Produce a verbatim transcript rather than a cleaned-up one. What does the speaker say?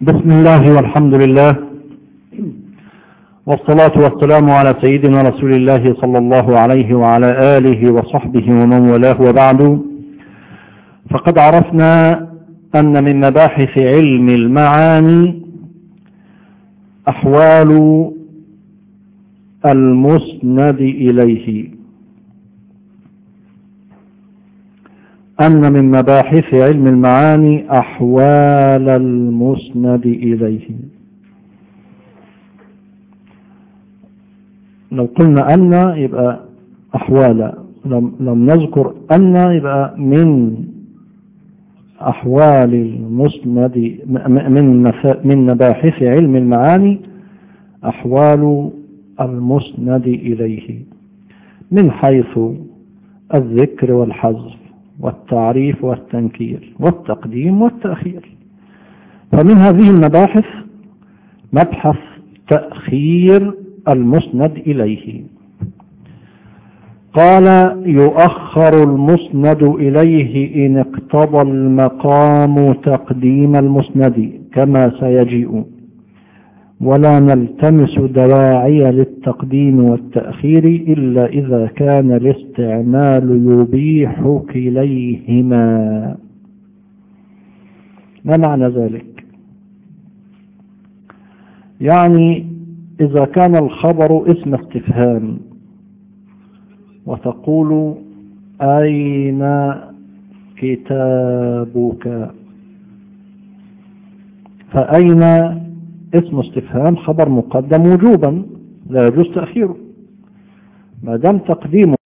بسم الله والحمد لله والصلاة والسلام على سيدنا رسول الله صلى الله عليه وعلى آله وصحبه ومن والاه، وبعد، فقد عرفنا أن من مباحث علم المعاني أحوال المسند إليه أن من مباحث علم المعاني أحوال المسند إليه. لو قلنا أن يبقى أحوال، لم, لم نذكر أن يبقى من أحوال المسند من من مباحث علم المعاني أحوال المسند إليه، من حيث الذكر والحذف والتعريف والتنكير والتقديم والتأخير. فمن هذه المباحث مبحث تأخير المسند إليه. قال: يؤخر المسند إليه إن اقتضى المقام تقديم المسند كما سيجيء، ولا نلتمس دواعي للتقديم والتأخير إلا إذا كان الاستعمال يبيح كليهما. ما معنى ذلك؟ يعني إذا كان الخبر اسم استفهام وتقول أين كتابك، فأين اسم استفهام خبر مقدم وجوبا لا يجوز تأخيره، ما دام تقديمه